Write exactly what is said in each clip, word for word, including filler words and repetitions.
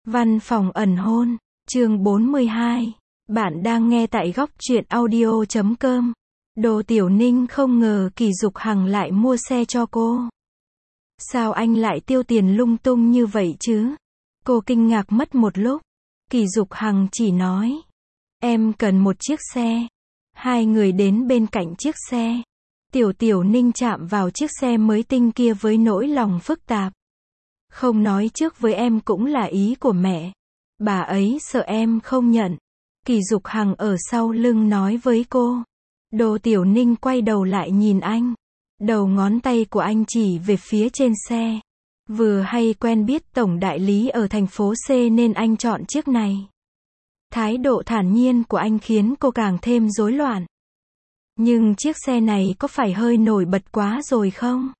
Văn phòng ẩn hôn, chương bốn mươi hai. Bạn đang nghe tại góc truyện audio chấm com. Đồ Tiểu Ninh không ngờ Kỳ Dục Hằng lại mua xe cho cô. Sao anh lại tiêu tiền lung tung như vậy chứ? Cô kinh ngạc mất một lúc. Kỳ Dục Hằng chỉ nói, em cần một chiếc xe. Hai người đến bên cạnh chiếc xe. Tiểu Tiểu Ninh chạm vào chiếc xe mới tinh kia với nỗi lòng phức tạp. Không nói trước với em cũng là ý của mẹ. Bà ấy sợ em không nhận. Kỳ Dục Hằng ở sau lưng nói với cô. Đồ Tiểu Ninh quay đầu lại nhìn anh. Đầu ngón tay của anh chỉ về phía trên xe. Vừa hay quen biết tổng đại lý ở thành phố C nên anh chọn chiếc này. Thái độ thản nhiên của anh khiến cô càng thêm rối loạn. Nhưng chiếc xe này có phải hơi nổi bật quá rồi không?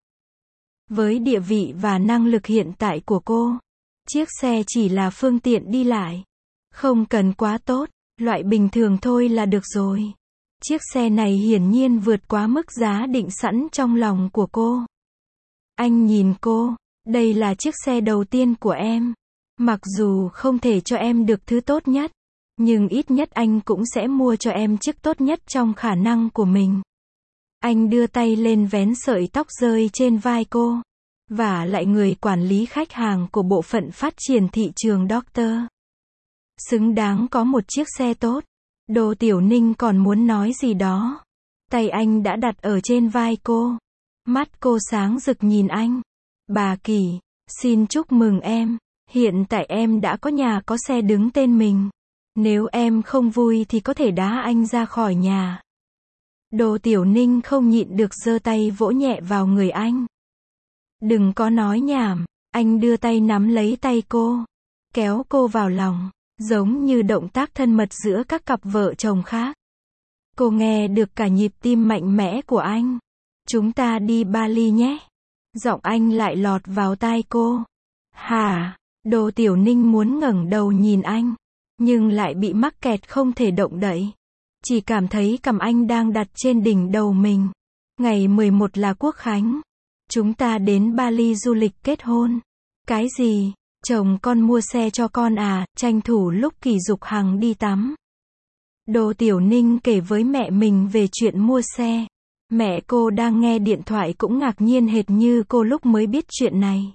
Với địa vị và năng lực hiện tại của cô, chiếc xe chỉ là phương tiện đi lại. Không cần quá tốt, loại bình thường thôi là được rồi. Chiếc xe này hiển nhiên vượt quá mức giá định sẵn trong lòng của cô. Anh nhìn cô, đây là chiếc xe đầu tiên của em. Mặc dù không thể cho em được thứ tốt nhất, nhưng ít nhất anh cũng sẽ mua cho em chiếc tốt nhất trong khả năng của mình. Anh đưa tay lên vén sợi tóc rơi trên vai cô. Và lại người quản lý khách hàng của bộ phận phát triển thị trường Doctor. Xứng đáng có một chiếc xe tốt. Đồ Tiểu Ninh còn muốn nói gì đó. Tay anh đã đặt ở trên vai cô. Mắt cô sáng rực nhìn anh. Bà Kỳ, xin chúc mừng em. Hiện tại em đã có nhà có xe đứng tên mình. Nếu em không vui thì có thể đá anh ra khỏi nhà. Đồ Tiểu Ninh không nhịn được giơ tay vỗ nhẹ vào người anh. Đừng có nói nhảm, anh đưa tay nắm lấy tay cô, kéo cô vào lòng, giống như động tác thân mật giữa các cặp vợ chồng khác. Cô nghe được cả nhịp tim mạnh mẽ của anh. Chúng ta đi Bali nhé. Giọng anh lại lọt vào tai cô. Hả? Đồ Tiểu Ninh muốn ngẩng đầu nhìn anh, nhưng lại bị mắc kẹt không thể động đậy. Chỉ cảm thấy cằm anh đang đặt trên đỉnh đầu mình. Ngày mười một là Quốc khánh. Chúng ta đến Bali du lịch kết hôn. Cái gì? Chồng con mua xe cho con à? Tranh thủ lúc Kỳ Dục Hằng đi tắm. Đồ Tiểu Ninh kể với mẹ mình về chuyện mua xe. Mẹ cô đang nghe điện thoại cũng ngạc nhiên hệt như cô lúc mới biết chuyện này.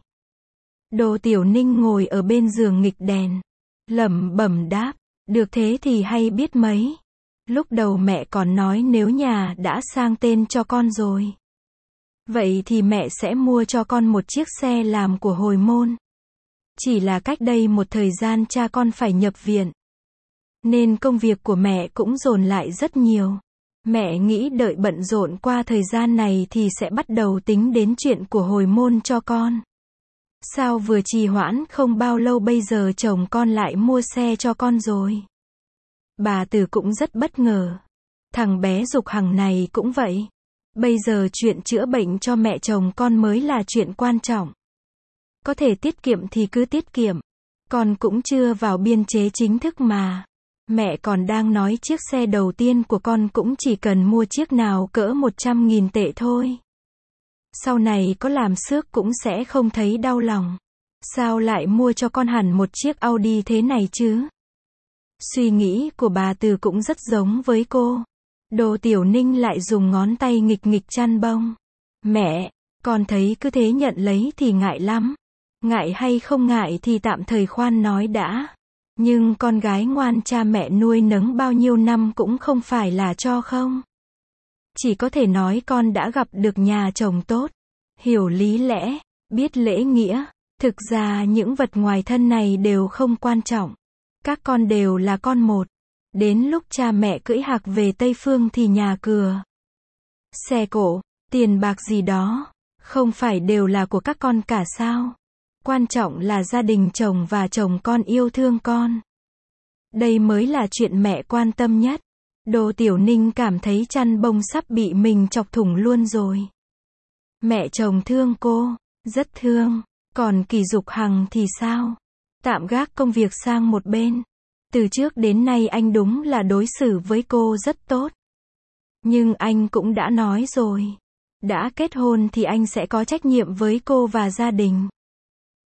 Đồ Tiểu Ninh ngồi ở bên giường nghịch đèn. Lẩm bẩm đáp, được thế thì hay biết mấy. Lúc đầu mẹ còn nói nếu nhà đã sang tên cho con rồi, vậy thì mẹ sẽ mua cho con một chiếc xe làm của hồi môn. Chỉ là cách đây một thời gian cha con phải nhập viện, nên công việc của mẹ cũng dồn lại rất nhiều. Mẹ nghĩ đợi bận rộn qua thời gian này thì sẽ bắt đầu tính đến chuyện của hồi môn cho con. Sao vừa trì hoãn không bao lâu bây giờ chồng con lại mua xe cho con rồi? Bà Từ cũng rất bất ngờ. Thằng bé Dục Hằng này cũng vậy. Bây giờ chuyện chữa bệnh cho mẹ chồng con mới là chuyện quan trọng. Có thể tiết kiệm thì cứ tiết kiệm. Con cũng chưa vào biên chế chính thức mà. Mẹ còn đang nói chiếc xe đầu tiên của con cũng chỉ cần mua chiếc nào cỡ một trăm nghìn tệ thôi. Sau này có làm xước cũng sẽ không thấy đau lòng. Sao lại mua cho con hẳn một chiếc Audi thế này chứ? Suy nghĩ của bà Từ cũng rất giống với cô. Đồ Tiểu Ninh lại dùng ngón tay nghịch nghịch chăn bông. Mẹ, con thấy cứ thế nhận lấy thì ngại lắm. Ngại hay không ngại thì tạm thời khoan nói đã. Nhưng con gái ngoan cha mẹ nuôi nấng bao nhiêu năm cũng không phải là cho không. Chỉ có thể nói con đã gặp được nhà chồng tốt. Hiểu lý lẽ, biết lễ nghĩa. Thực ra những vật ngoài thân này đều không quan trọng. Các con đều là con một. Đến lúc cha mẹ cưỡi hạc về Tây Phương thì nhà cửa, xe cộ, tiền bạc gì đó, không phải đều là của các con cả sao? Quan trọng là gia đình chồng và chồng con yêu thương con. Đây mới là chuyện mẹ quan tâm nhất. Đồ Tiểu Ninh cảm thấy chăn bông sắp bị mình chọc thủng luôn rồi. Mẹ chồng thương cô, rất thương. Còn Kỳ Dục Hằng thì sao? Tạm gác công việc sang một bên. Từ trước đến nay anh đúng là đối xử với cô rất tốt. Nhưng anh cũng đã nói rồi. Đã kết hôn thì anh sẽ có trách nhiệm với cô và gia đình.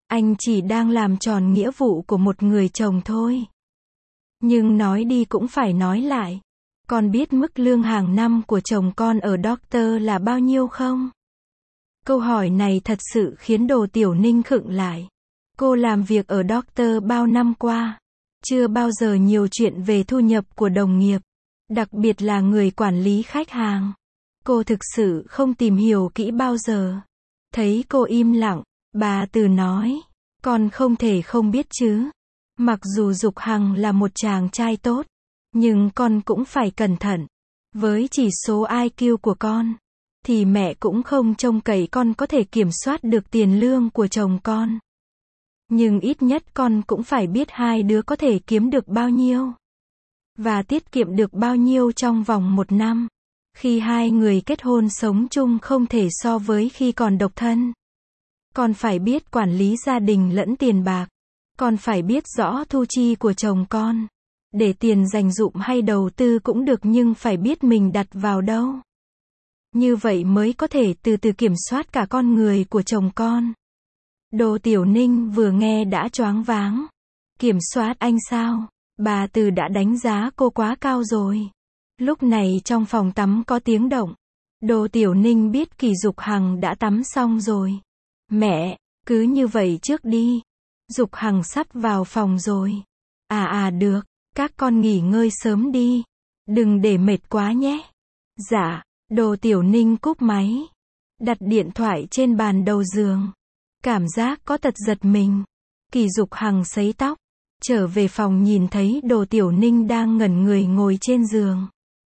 Anh chỉ đang làm tròn nghĩa vụ của một người chồng thôi. Nhưng nói đi cũng phải nói lại. Con biết mức lương hàng năm của chồng con ở Doctor là bao nhiêu không? Câu hỏi này thật sự khiến Đồ Tiểu Ninh khựng lại. Cô làm việc ở Doctor bao năm qua. Chưa bao giờ nhiều chuyện về thu nhập của đồng nghiệp. Đặc biệt là người quản lý khách hàng. Cô thực sự không tìm hiểu kỹ bao giờ. Thấy cô im lặng, bà Từ nói. Con không thể không biết chứ. Mặc dù Dục Hằng là một chàng trai tốt. Nhưng con cũng phải cẩn thận. Với chỉ số i kiu của con. Thì mẹ cũng không trông cậy con có thể kiểm soát được tiền lương của chồng con. Nhưng ít nhất con cũng phải biết hai đứa có thể kiếm được bao nhiêu. Và tiết kiệm được bao nhiêu trong vòng một năm. Khi hai người kết hôn sống chung không thể so với khi còn độc thân. Con phải biết quản lý gia đình lẫn tiền bạc. Con phải biết rõ thu chi của chồng con. Để tiền dành dụm hay đầu tư cũng được nhưng phải biết mình đặt vào đâu. Như vậy mới có thể từ từ kiểm soát cả con người của chồng con. Đồ Tiểu Ninh vừa nghe đã choáng váng. Kiểm soát anh sao? Bà Từ đã đánh giá cô quá cao rồi. Lúc này trong phòng tắm có tiếng động. Đồ Tiểu Ninh biết Kỳ Dục Hằng đã tắm xong rồi. Mẹ, cứ như vậy trước đi. Dục Hằng sắp vào phòng rồi. À à được, các con nghỉ ngơi sớm đi. Đừng để mệt quá nhé. Dạ, Đồ Tiểu Ninh cúp máy. Đặt điện thoại trên bàn đầu giường. Cảm giác có tật giật mình. Kỳ Dục Hằng sấy tóc. Trở về phòng nhìn thấy Đồ Tiểu Ninh đang ngẩn người ngồi trên giường.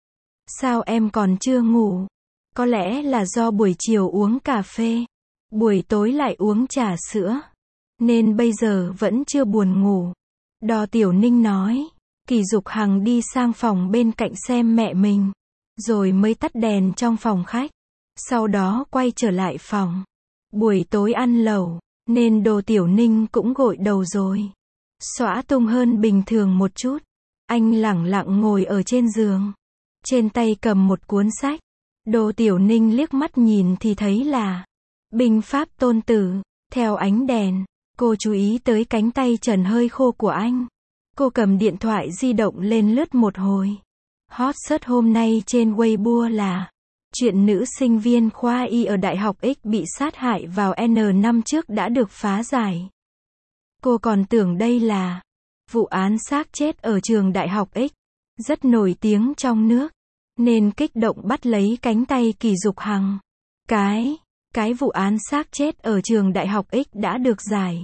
Sao em còn chưa ngủ? Có lẽ là do buổi chiều uống cà phê. Buổi tối lại uống trà sữa. Nên bây giờ vẫn chưa buồn ngủ. Đồ Tiểu Ninh nói. Kỳ Dục Hằng đi sang phòng bên cạnh xem mẹ mình. Rồi mới tắt đèn trong phòng khách. Sau đó quay trở lại phòng. Buổi tối ăn lẩu. Nên Đồ Tiểu Ninh cũng gội đầu rồi. Xõa tung hơn bình thường một chút. Anh lẳng lặng ngồi ở trên giường. Trên tay cầm một cuốn sách. Đồ Tiểu Ninh liếc mắt nhìn thì thấy là Binh pháp Tôn Tử. Theo ánh đèn, cô chú ý tới cánh tay trần hơi khô của anh. Cô cầm điện thoại di động lên lướt một hồi. Hot search hôm nay trên Weibo là chuyện nữ sinh viên khoa Y ở Đại học X bị sát hại vào N năm trước đã được phá giải. Cô còn tưởng đây là vụ án xác chết ở trường Đại học X, rất nổi tiếng trong nước, nên kích động bắt lấy cánh tay Kỳ Dục Hằng. Cái, cái vụ án xác chết ở trường Đại học X đã được giải.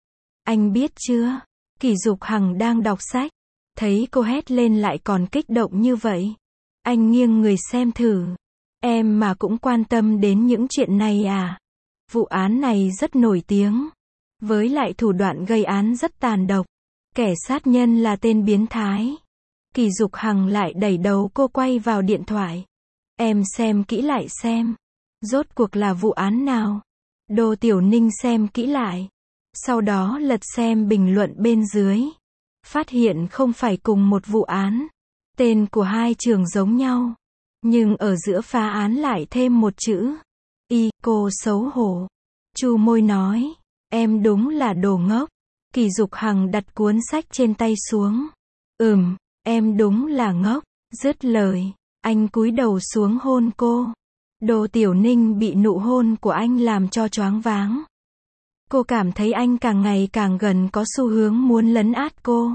Anh biết chưa? Kỳ Dục Hằng đang đọc sách, thấy cô hét lên lại còn kích động như vậy. Anh nghiêng người xem thử. Em mà cũng quan tâm đến những chuyện này à? Vụ án này rất nổi tiếng. Với lại thủ đoạn gây án rất tàn độc. Kẻ sát nhân là tên biến thái. Kỳ Dục Hằng lại đẩy đầu cô quay vào điện thoại. Em xem kỹ lại xem. Rốt cuộc là vụ án nào? Đồ Tiểu Ninh xem kỹ lại. Sau đó lật xem bình luận bên dưới. Phát hiện không phải cùng một vụ án. Tên của hai trường giống nhau. Nhưng ở giữa phá án lại thêm một chữ. Y, cô xấu hổ. Chu môi nói. Em đúng là đồ ngốc. Kỳ Dục Hằng đặt cuốn sách trên tay xuống. Ừm, em đúng là ngốc. Dứt lời, anh cúi đầu xuống hôn cô. Đồ Tiểu Ninh bị nụ hôn của anh làm cho choáng váng. Cô cảm thấy anh càng ngày càng gần có xu hướng muốn lấn át cô.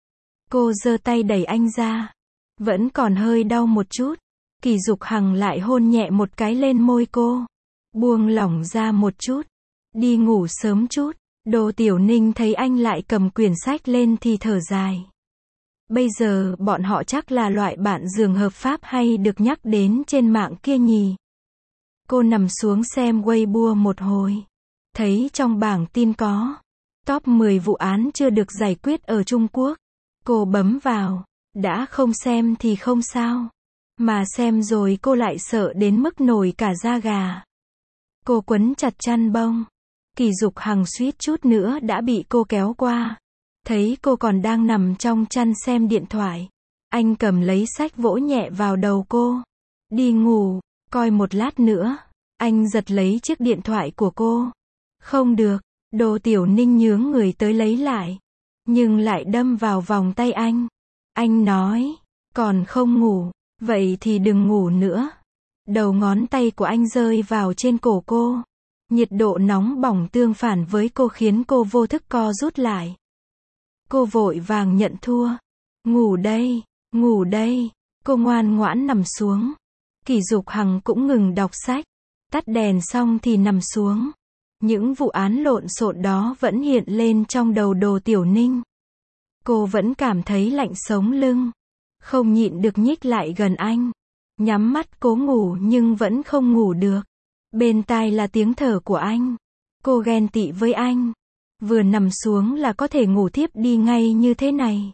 Cô giơ tay đẩy anh ra. Vẫn còn hơi đau một chút. Kỳ Dục Hằng lại hôn nhẹ một cái lên môi cô. Buông lỏng ra một chút. Đi ngủ sớm chút. Đồ Tiểu Ninh thấy anh lại cầm quyển sách lên thì thở dài. Bây giờ bọn họ chắc là loại bạn giường hợp pháp hay được nhắc đến trên mạng kia nhỉ. Cô nằm xuống xem Weibo một hồi. Thấy trong bảng tin có top mười vụ án chưa được giải quyết ở Trung Quốc. Cô bấm vào. Đã không xem thì không sao. Mà xem rồi cô lại sợ đến mức nổi cả da gà. Cô quấn chặt chăn bông. Kỳ Dục Hằng suýt chút nữa đã bị cô kéo qua. Thấy cô còn đang nằm trong chăn xem điện thoại. Anh cầm lấy sách vỗ nhẹ vào đầu cô. Đi ngủ, coi một lát nữa. Anh giật lấy chiếc điện thoại của cô. Không được, Đồ Tiểu Ninh nhướng người tới lấy lại, nhưng lại đâm vào vòng tay anh. Anh nói, còn không ngủ, vậy thì đừng ngủ nữa. Đầu ngón tay của anh rơi vào trên cổ cô. Nhiệt độ nóng bỏng tương phản với cô khiến cô vô thức co rút lại. Cô vội vàng nhận thua. Ngủ đây, ngủ đây. Cô ngoan ngoãn nằm xuống. Kỷ Dục Hằng cũng ngừng đọc sách. Tắt đèn xong thì nằm xuống. Những vụ án lộn xộn đó vẫn hiện lên trong đầu Đồ Tiểu Ninh. Cô vẫn cảm thấy lạnh sống lưng. Không nhịn được nhích lại gần anh. Nhắm mắt cố ngủ nhưng vẫn không ngủ được. Bên tai là tiếng thở của anh. Cô ghen tị với anh. Vừa nằm xuống là có thể ngủ thiếp đi ngay như thế này.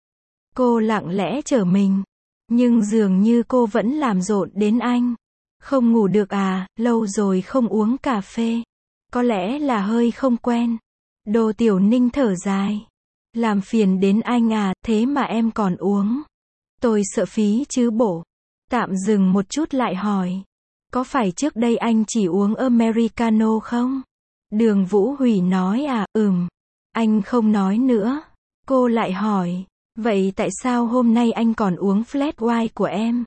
Cô lặng lẽ trở mình. Nhưng dường như cô vẫn làm rộn đến anh. Không ngủ được à, lâu rồi không uống cà phê. Có lẽ là hơi không quen. Đồ Tiểu Ninh thở dài. Làm phiền đến anh à, thế mà em còn uống. Tôi sợ phí chứ bộ. Tạm dừng một chút lại hỏi. Có phải trước đây anh chỉ uống Americano không? Đường Vũ Hủy nói à, ừm. Anh không nói nữa. Cô lại hỏi. Vậy tại sao hôm nay anh còn uống flat white của em?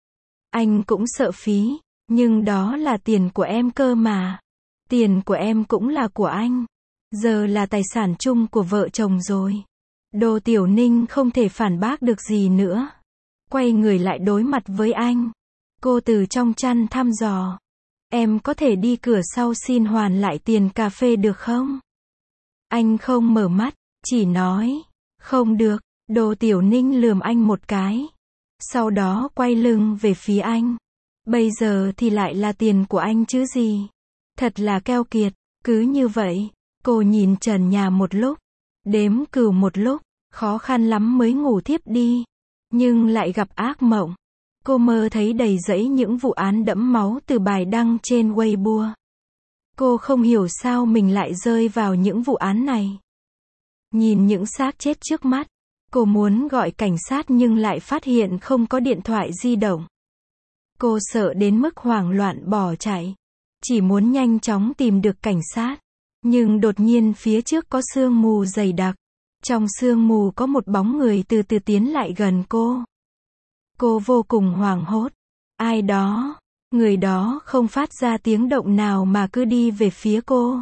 Anh cũng sợ phí. Nhưng đó là tiền của em cơ mà. Tiền của em cũng là của anh. Giờ là tài sản chung của vợ chồng rồi. Đồ Tiểu Ninh không thể phản bác được gì nữa. Quay người lại đối mặt với anh. Cô từ trong chăn thăm dò. Em có thể đi cửa sau xin hoàn lại tiền cà phê được không? Anh không mở mắt, chỉ nói. Không được. Đồ Tiểu Ninh lườm anh một cái. Sau đó quay lưng về phía anh. Bây giờ thì lại là tiền của anh chứ gì. Thật là keo kiệt. Cứ như vậy, cô nhìn trần nhà một lúc. Đếm cừu một lúc. Khó khăn lắm mới ngủ thiếp đi. Nhưng lại gặp ác mộng. Cô mơ thấy đầy rẫy những vụ án đẫm máu từ bài đăng trên Weibo. Cô không hiểu sao mình lại rơi vào những vụ án này. Nhìn những xác chết trước mắt. Cô muốn gọi cảnh sát nhưng lại phát hiện không có điện thoại di động. Cô sợ đến mức hoảng loạn bỏ chạy. Chỉ muốn nhanh chóng tìm được cảnh sát. Nhưng đột nhiên phía trước có sương mù dày đặc. Trong sương mù có một bóng người từ từ tiến lại gần cô. Cô vô cùng hoảng hốt. Ai đó? Người đó không phát ra tiếng động nào mà cứ đi về phía cô.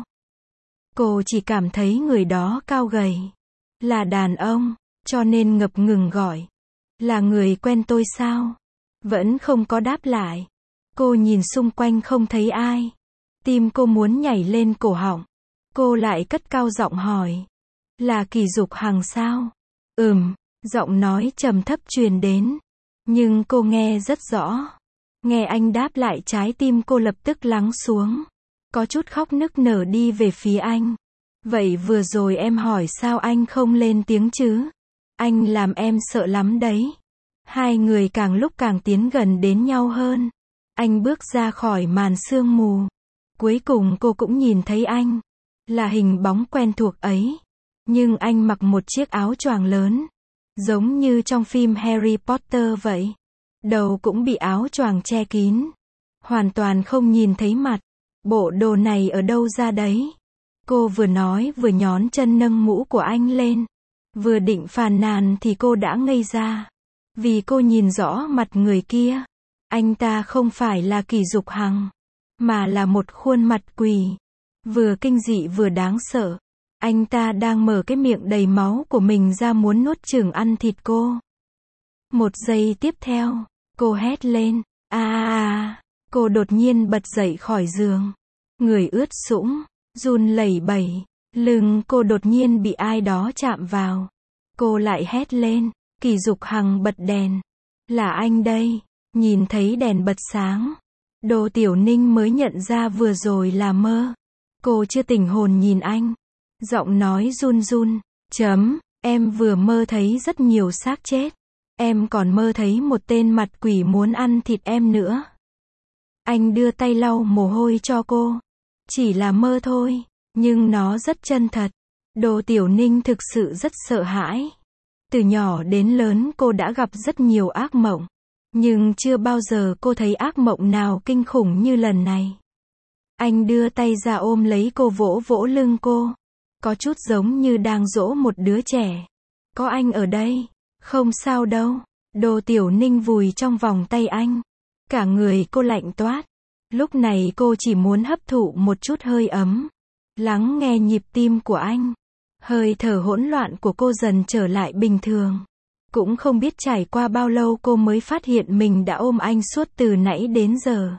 Cô chỉ cảm thấy người đó cao gầy. Là đàn ông, cho nên ngập ngừng gọi. Là người quen tôi sao? Vẫn không có đáp lại. Cô nhìn xung quanh không thấy ai. Tim cô muốn nhảy lên cổ họng. Cô lại cất cao giọng hỏi. Là Kỷ Dục Hằng sao? Ừm, giọng nói trầm thấp truyền đến. Nhưng cô nghe rất rõ. Nghe anh đáp lại trái tim cô lập tức lắng xuống. Có chút khóc nức nở đi về phía anh. Vậy vừa rồi em hỏi sao anh không lên tiếng chứ? Anh làm em sợ lắm đấy. Hai người càng lúc càng tiến gần đến nhau hơn. Anh bước ra khỏi màn sương mù. Cuối cùng cô cũng nhìn thấy anh. Là hình bóng quen thuộc ấy. Nhưng anh mặc một chiếc áo choàng lớn. Giống như trong phim Harry Potter vậy. Đầu cũng bị áo choàng che kín. Hoàn toàn không nhìn thấy mặt. Bộ đồ này ở đâu ra đấy? Cô vừa nói vừa nhón chân nâng mũ của anh lên. Vừa định phàn nàn thì cô đã ngây ra. Vì cô nhìn rõ mặt người kia. Anh ta không phải là Kỷ Dục Hằng. Mà là một khuôn mặt quỷ. Vừa kinh dị vừa đáng sợ. Anh ta đang mở cái miệng đầy máu của mình ra muốn nuốt chửng ăn thịt cô. Một giây tiếp theo, cô hét lên. À à à. Cô đột nhiên bật dậy khỏi giường. Người ướt sũng, run lẩy bẩy. Lưng cô đột nhiên bị ai đó chạm vào. Cô lại hét lên. Kỷ Dục Hằng bật đèn. Là anh đây. Nhìn thấy đèn bật sáng. Đồ Tiểu Ninh mới nhận ra vừa rồi là mơ. Cô chưa tỉnh hồn nhìn anh. Giọng nói run run. Chấm, em vừa mơ thấy rất nhiều xác chết. Em còn mơ thấy một tên mặt quỷ muốn ăn thịt em nữa. Anh đưa tay lau mồ hôi cho cô. Chỉ là mơ thôi, nhưng nó rất chân thật. Đồ Tiểu Ninh thực sự rất sợ hãi. Từ nhỏ đến lớn cô đã gặp rất nhiều ác mộng. Nhưng chưa bao giờ cô thấy ác mộng nào kinh khủng như lần này. Anh đưa tay ra ôm lấy cô vỗ vỗ lưng cô. có chút giống như đang dỗ một đứa trẻ. Có anh ở đây, không sao đâu. Đô Tiểu Ninh vùi trong vòng tay anh. Cả người cô lạnh toát. Lúc này cô chỉ muốn hấp thụ một chút hơi ấm. Lắng nghe nhịp tim của anh. Hơi thở hỗn loạn của cô dần trở lại bình thường. Cũng không biết trải qua bao lâu cô mới phát hiện mình đã ôm anh suốt từ nãy đến giờ.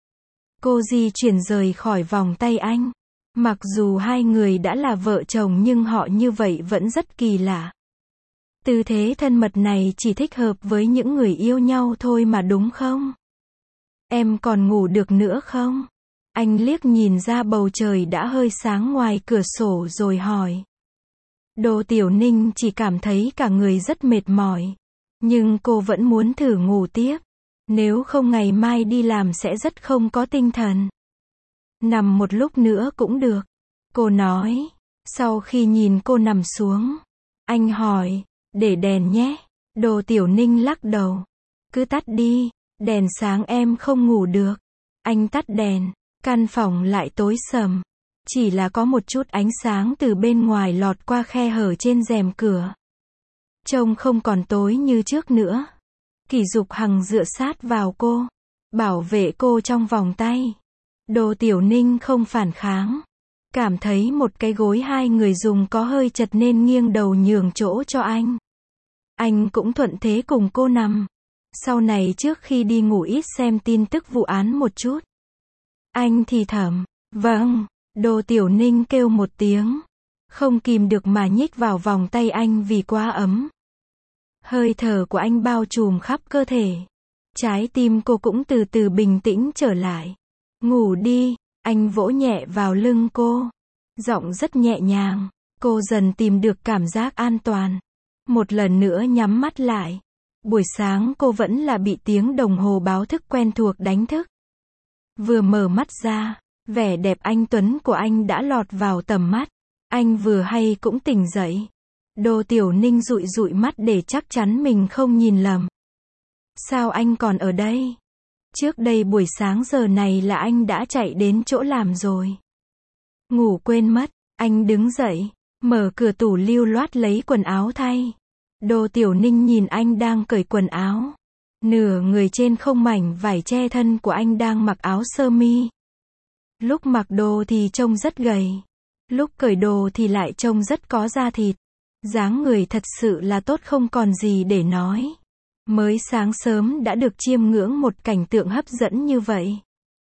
Cô di chuyển rời khỏi vòng tay anh. Mặc dù hai người đã là vợ chồng nhưng họ như vậy vẫn rất kỳ lạ. Tư thế thân mật này chỉ thích hợp với những người yêu nhau thôi mà đúng không? Em còn ngủ được nữa không? Anh liếc nhìn ra bầu trời đã hơi sáng ngoài cửa sổ rồi hỏi. Đô Tiểu Ninh chỉ cảm thấy cả người rất mệt mỏi. Nhưng cô vẫn muốn thử ngủ tiếp. Nếu không ngày mai đi làm sẽ rất không có tinh thần. Nằm một lúc nữa cũng được. Cô nói. Sau khi nhìn cô nằm xuống. Anh hỏi. Để đèn nhé. Đô Tiểu Ninh lắc đầu. Cứ tắt đi. Đèn sáng em không ngủ được. Anh tắt đèn. Căn phòng lại tối sầm. Chỉ là có một chút ánh sáng từ bên ngoài lọt qua khe hở trên rèm cửa. Trông không còn tối như trước nữa. Kỷ Dục Hằng dựa sát vào cô. Bảo vệ cô trong vòng tay. Đô Tiểu Ninh không phản kháng. Cảm thấy một cái gối hai người dùng có hơi chật nên nghiêng đầu nhường chỗ cho anh. Anh cũng thuận thế cùng cô nằm. Sau này trước khi đi ngủ ít xem tin tức vụ án một chút. Anh thì thầm. Vâng. Đô Tiểu Ninh kêu một tiếng. Không kìm được mà nhích vào vòng tay anh vì quá ấm. Hơi thở của anh bao trùm khắp cơ thể. Trái tim cô cũng từ từ bình tĩnh trở lại. Ngủ đi, anh vỗ nhẹ vào lưng cô. Giọng rất nhẹ nhàng. Cô dần tìm được cảm giác an toàn. Một lần nữa nhắm mắt lại. Buổi sáng cô vẫn là bị tiếng đồng hồ báo thức quen thuộc đánh thức. Vừa mở mắt ra, vẻ đẹp anh tuấn của anh đã lọt vào tầm mắt. Anh vừa hay cũng tỉnh dậy. Đô Tiểu Ninh dụi dụi mắt để chắc chắn mình không nhìn lầm. Sao anh còn ở đây? Trước đây buổi sáng giờ này là anh đã chạy đến chỗ làm rồi. Ngủ quên mất, anh đứng dậy, mở cửa tủ lưu loát lấy quần áo thay. Đô Tiểu Ninh nhìn anh đang cởi quần áo. Nửa người trên không mảnh vải che thân của anh đang mặc áo sơ mi. Lúc mặc đồ thì trông rất gầy. Lúc cởi đồ thì lại trông rất có da thịt. Dáng người thật sự là tốt không còn gì để nói. Mới sáng sớm đã được chiêm ngưỡng một cảnh tượng hấp dẫn như vậy.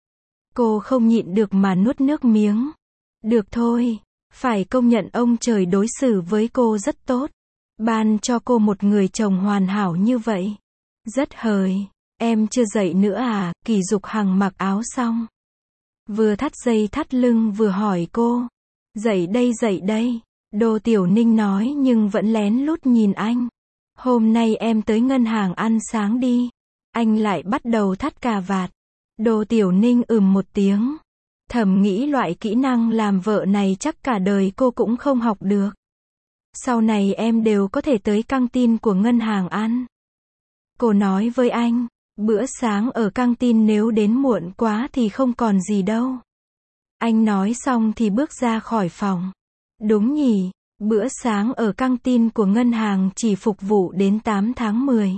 Cô không nhịn được mà nuốt nước miếng. Được thôi, phải công nhận ông trời đối xử với cô rất tốt. Ban cho cô một người chồng hoàn hảo như vậy. Rất hời. Em chưa dậy nữa à? Kỷ Dục Hằng mặc áo xong. Vừa thắt dây thắt lưng vừa hỏi cô. Dậy đây dậy đây. Đô Tiểu Ninh nói nhưng vẫn lén lút nhìn anh. Hôm nay em tới ngân hàng ăn sáng đi. Anh lại bắt đầu thắt cà vạt. Đô Tiểu Ninh ừm một tiếng. Thầm nghĩ loại kỹ năng làm vợ này chắc cả đời cô cũng không học được. Sau này em đều có thể tới căng tin của ngân hàng ăn. Cô nói với anh, bữa sáng ở căng tin nếu đến muộn quá thì không còn gì đâu. Anh nói xong thì bước ra khỏi phòng. Đúng nhỉ, bữa sáng ở căng tin của ngân hàng chỉ phục vụ đến tám tháng mười.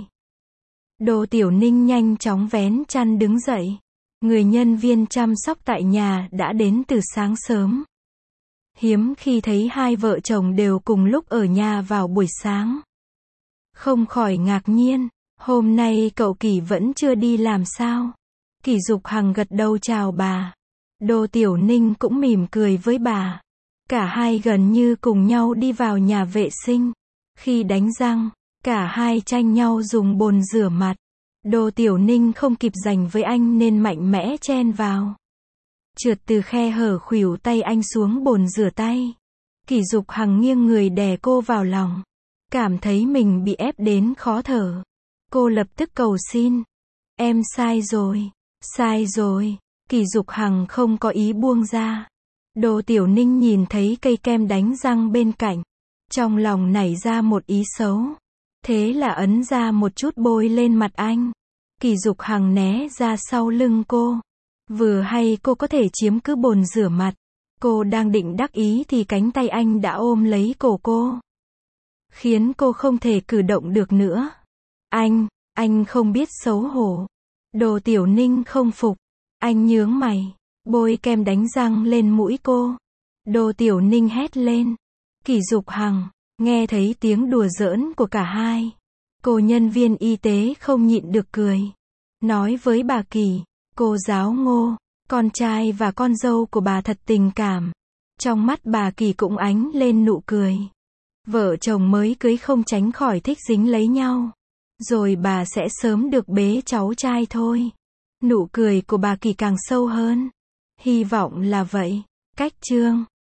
Đô Tiểu Ninh nhanh chóng vén chăn đứng dậy. Người nhân viên chăm sóc tại nhà đã đến từ sáng sớm. Hiếm khi thấy hai vợ chồng đều cùng lúc ở nhà vào buổi sáng. Không khỏi ngạc nhiên, hôm nay cậu Kỷ vẫn chưa đi làm sao? Kỷ Dục Hằng gật đầu chào bà. Đô Tiểu Ninh cũng mỉm cười với bà. Cả hai gần như cùng nhau đi vào nhà vệ sinh. Khi đánh răng, cả hai tranh nhau dùng bồn rửa mặt. Đô Tiểu Ninh không kịp giành với anh nên mạnh mẽ chen vào. Trượt từ khe hở khuỷu tay anh xuống bồn rửa tay. Kỷ Dục Hằng nghiêng người đè cô vào lòng. Cảm thấy mình bị ép đến khó thở. Cô lập tức cầu xin. Em sai rồi. Sai rồi. Kỷ Dục Hằng không có ý buông ra. Đô Tiểu Ninh nhìn thấy cây kem đánh răng bên cạnh. Trong lòng nảy ra một ý xấu. Thế là ấn ra một chút bôi lên mặt anh. Kỷ Dục Hằng né ra sau lưng cô. Vừa hay cô có thể chiếm cứ bồn rửa mặt. Cô đang định đắc ý thì cánh tay anh đã ôm lấy cổ cô, khiến cô không thể cử động được nữa. Anh, anh không biết xấu hổ. Đồ Tiểu Ninh không phục. Anh nhướng mày, bôi kem đánh răng lên mũi cô. Đồ Tiểu Ninh hét lên. Kỷ Dục Hằng, nghe thấy tiếng đùa giỡn của cả hai. Cô nhân viên y tế không nhịn được cười. Nói với bà Kỷ, cô giáo Ngô, con trai và con dâu của bà thật tình cảm. Trong mắt bà Kỷ cũng ánh lên nụ cười. Vợ chồng mới cưới không tránh khỏi thích dính lấy nhau. Rồi bà sẽ sớm được bế cháu trai thôi. Nụ cười của bà Kỷ càng sâu hơn. Hy vọng là vậy. Cách chương